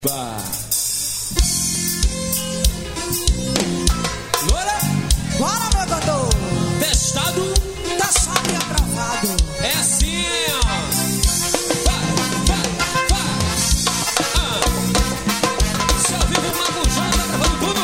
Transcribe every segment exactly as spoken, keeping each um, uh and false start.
Bah. Bora! Bora, meu cantor! Testado! Testado e aprovado! É assim, ó! Vai, vai, vai! Ah. Se ao vivo, Magujão tá gravando tudo!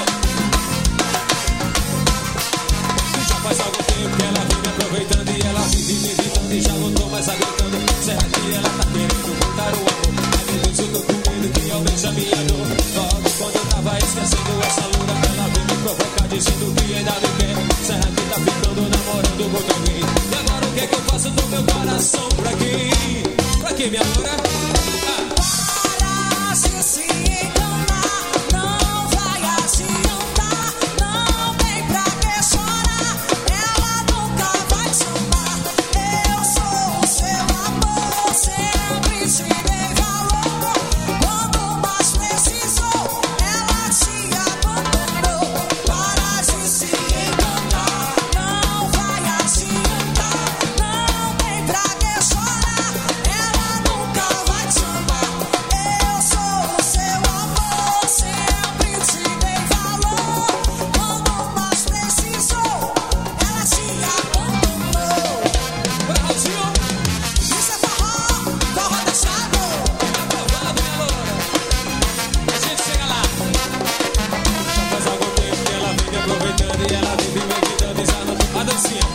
Já faz algum tempo que ela vem me aproveitando e ela vive me evitando e já voltou mais agitando. Será que ela tá querendo voltar o amor? Ai, meu Deus, eu tô com medo que realmente a minha dor. Logo quando eu tava esquecendo essa luna, ela veio me provocar dizendo que ainda me quer. Será que tá ficando namorando com alguém? E agora o que é que eu faço do meu coração? Pra quem? Pra quem, minha loura? Ah. Para se se enganar, não vai adiantar. Não tem pra que chorar, ela nunca vai te amar. Eu sou o seu amor, sempre te dei valor. Quando mais precisou, ela te abandonou. Para de se enganar, não vai adiantar. Não tem pra que chorar, ela nunca vai te amar. Eu sou o seu amor, sempre te dei valor. Quando mais precisou, ela te abandonou. Vai, Raulzinho! Isso é forró, forró deixado. Aprovado, minha loura! A gente chega lá! Já faz algum tempo que ela vem me aproveitando e ela vive me evitando e já não... A dancinha!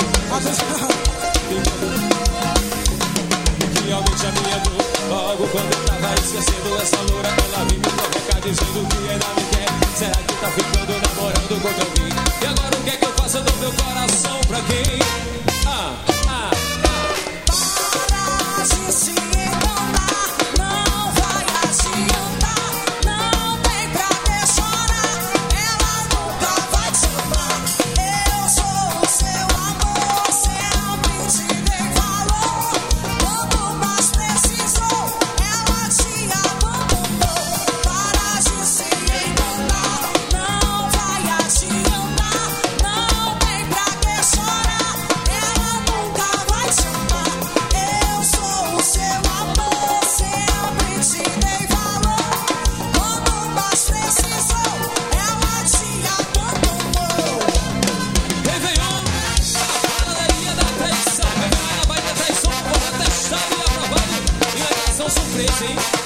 Que realmente a minha dor. Logo quando eu tava esquecendo essa loura, ela vem me provocar dizendo que ainda me quer. Será que tá ficando namorando com alguém? E agora o que é que eu faço do meu coração? Pra quem? Ah, ah, ah. Para de se enganar, não vai adiantar. Não tem pra que chorar, ela nunca vai te amar. Eu sou o seu amor, sempre te dei valor. Quando mais precisou, ela te abandonou. Para de se enganar, não vai adiantar. Não tem pra que chorar, ela nunca vai te amar. Eu sou o seu amor, sempre te dei valor. Quando mais precisou, ela te abandonou. Réveillon, a padaria da traição. Ela vai ter traição, porra, testado e aprovado. E a traição surpresa, hein?